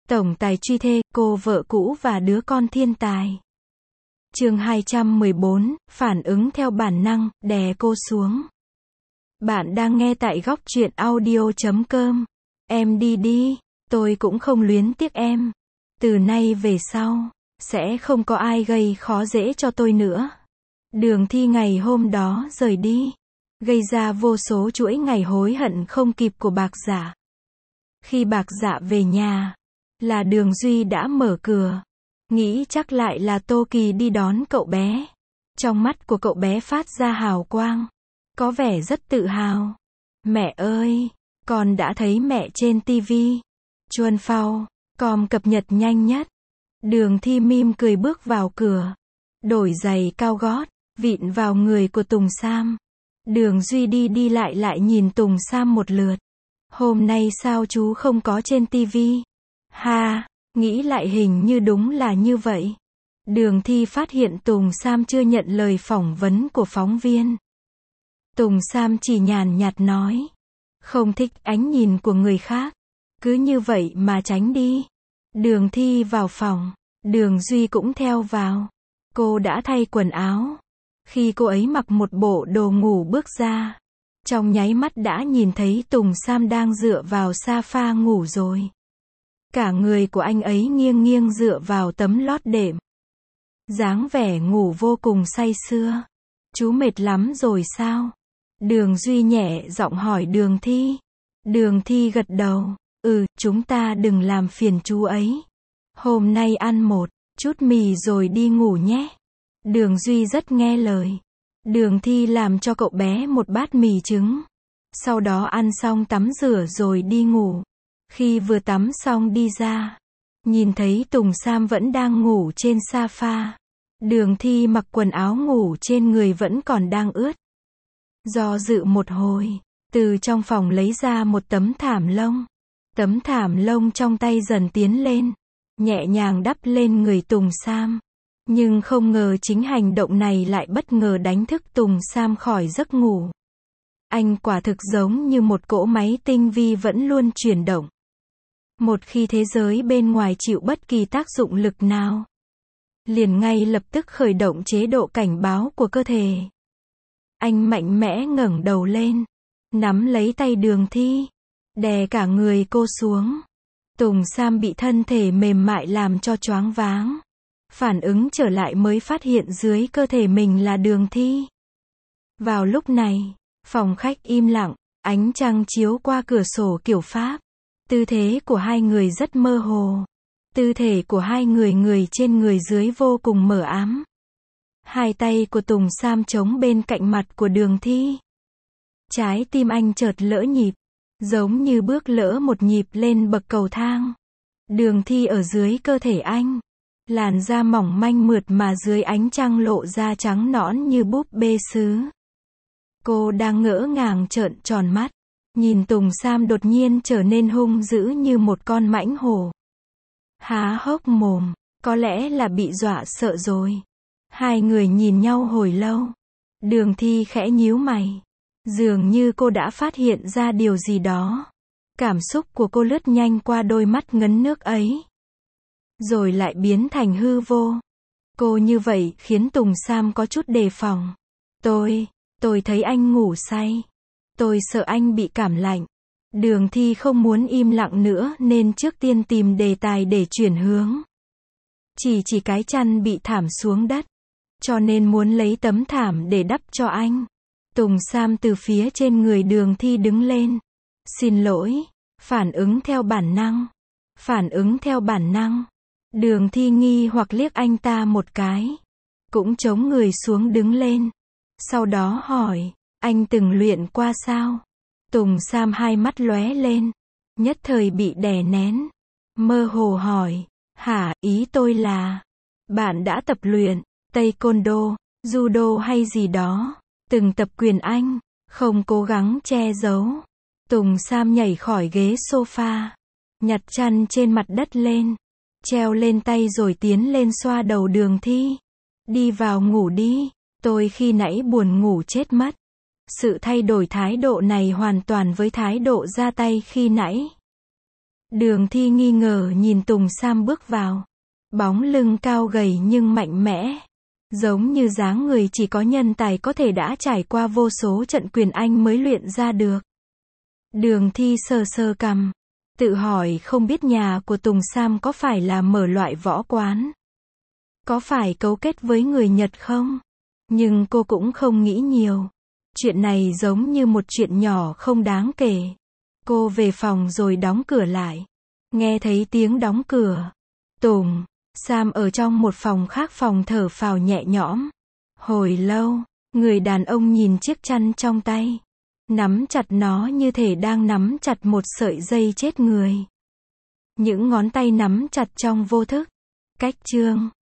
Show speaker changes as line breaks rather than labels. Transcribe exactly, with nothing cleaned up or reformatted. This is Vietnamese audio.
Tổng tài truy thê, cô vợ cũ và đứa con thiên tài. Chương hai trăm mười bốn, phản ứng theo bản năng, đè cô xuống. Bạn đang nghe tại góc truyện audio chấm com. Em đi đi, tôi cũng không luyến tiếc em. Từ nay về sau, sẽ không có ai gây khó dễ cho tôi nữa. Đường Thi ngày hôm đó rời đi, gây ra vô số chuỗi ngày hối hận không kịp của Bạc Dạ. Khi Bạc Dạ về nhà, là Đường Duy đã mở cửa. Nghĩ chắc lại là Tô Kỳ đi đón cậu bé. Trong mắt của cậu bé phát ra hào quang, có vẻ rất tự hào. Mẹ ơi, con đã thấy mẹ trên tivi. Chuan Phao, com cập nhật nhanh nhất. Đường Thi mỉm cười bước vào cửa, đổi giày cao gót, vịn vào người của Tùng Sam. Đường Duy đi đi lại lại nhìn Tùng Sam một lượt. Hôm nay sao chú không có trên tivi? Ha, nghĩ lại hình như đúng là như vậy. Đường Thi phát hiện Tùng Sam chưa nhận lời phỏng vấn của phóng viên. Tùng Sam chỉ nhàn nhạt nói, không thích ánh nhìn của người khác, cứ như vậy mà tránh đi. Đường Thi vào phòng, Đường Duy cũng theo vào. Cô đã thay quần áo. Khi cô ấy mặc một bộ đồ ngủ bước ra, trong nháy mắt đã nhìn thấy Tùng Sam đang dựa vào sofa ngủ rồi. Cả người của anh ấy nghiêng nghiêng dựa vào tấm lót đệm, dáng vẻ ngủ vô cùng say sưa. Chú mệt lắm rồi sao? Đường Duy nhẹ giọng hỏi Đường Thi. Đường Thi gật đầu, ừ, chúng ta đừng làm phiền chú ấy. Hôm nay ăn một chút mì rồi đi ngủ nhé. Đường Duy rất nghe lời. Đường Thi làm cho cậu bé một bát mì trứng. Sau đó ăn xong tắm rửa rồi đi ngủ. Khi vừa tắm xong đi ra, nhìn thấy Tùng Sam vẫn đang ngủ trên sofa. Đường Thi mặc quần áo ngủ trên người vẫn còn đang ướt. Do dự một hồi, từ trong phòng lấy ra một tấm thảm lông. Tấm thảm lông trong tay dần tiến lên, nhẹ nhàng đắp lên người Tùng Sam. Nhưng không ngờ chính hành động này lại bất ngờ đánh thức Tùng Sam khỏi giấc ngủ. Anh quả thực giống như một cỗ máy tinh vi vẫn luôn chuyển động. Một khi thế giới bên ngoài chịu bất kỳ tác dụng lực nào, liền ngay lập tức khởi động chế độ cảnh báo của cơ thể. Anh mạnh mẽ ngẩng đầu lên, nắm lấy tay Đường Thi, đè cả người cô xuống. Tùng Sam bị thân thể mềm mại làm cho choáng váng. Phản ứng trở lại mới phát hiện dưới cơ thể mình là Đường Thi. Vào lúc này, phòng khách im lặng, ánh trăng chiếu qua cửa sổ kiểu Pháp. Tư thế của hai người rất mơ hồ. Tư thể của hai người người trên người dưới vô cùng mờ ám. Hai tay của Tùng Sam chống bên cạnh mặt của Đường Thi. Trái tim anh chợt lỡ nhịp, giống như bước lỡ một nhịp lên bậc cầu thang. Đường Thi ở dưới cơ thể anh, làn da mỏng manh mượt mà dưới ánh trăng lộ ra trắng nõn như búp bê sứ. Cô đang ngỡ ngàng trợn tròn mắt, nhìn Tùng Sam đột nhiên trở nên hung dữ như một con mãnh hổ. Há hốc mồm, có lẽ là bị dọa sợ rồi. Hai người nhìn nhau hồi lâu. Đường Thi khẽ nhíu mày. Dường như cô đã phát hiện ra điều gì đó. Cảm xúc của cô lướt nhanh qua đôi mắt ngấn nước ấy, rồi lại biến thành hư vô. Cô như vậy khiến Tùng Sam có chút đề phòng. Tôi, tôi thấy anh ngủ say. Tôi sợ anh bị cảm lạnh. Đường Thi không muốn im lặng nữa nên trước tiên tìm đề tài để chuyển hướng. Chỉ chỉ cái chăn bị thảm xuống đất, cho nên muốn lấy tấm thảm để đắp cho anh. Tùng Sam từ phía trên người Đường Thi đứng lên. Xin lỗi, phản ứng theo bản năng. Phản ứng theo bản năng. Đường Thi nghi hoặc liếc anh ta một cái, cũng chống người xuống đứng lên. Sau đó hỏi, anh từng luyện qua sao? Tùng Sam hai mắt lóe lên, nhất thời bị đè nén. Mơ hồ hỏi, hả, ý tôi là, bạn đã tập luyện Taekwondo, Judo hay gì đó, từng tập quyền Anh, không cố gắng che giấu. Tùng Sam nhảy khỏi ghế sofa, nhặt chăn trên mặt đất lên, treo lên tay rồi tiến lên xoa đầu Đường Thi. Đi vào ngủ đi, tôi khi nãy buồn ngủ chết mất. Sự thay đổi thái độ này hoàn toàn với thái độ ra tay khi nãy. Đường Thi nghi ngờ nhìn Tùng Sam bước vào. Bóng lưng cao gầy nhưng mạnh mẽ. Giống như dáng người chỉ có nhân tài có thể đã trải qua vô số trận quyền Anh mới luyện ra được. Đường Thi sờ sờ cằm. Tự hỏi không biết nhà của Tùng Sam có phải là mở loại võ quán. Có phải cấu kết với người Nhật không? Nhưng cô cũng không nghĩ nhiều. Chuyện này giống như một chuyện nhỏ không đáng kể. Cô về phòng rồi đóng cửa lại. Nghe thấy tiếng đóng cửa. Tùng Sam ở trong một phòng khác phòng thở phào nhẹ nhõm. Hồi lâu, người đàn ông nhìn chiếc chăn trong tay. Nắm chặt nó như thể đang nắm chặt một sợi dây chết người. Những ngón tay nắm chặt trong vô thức. Cách chương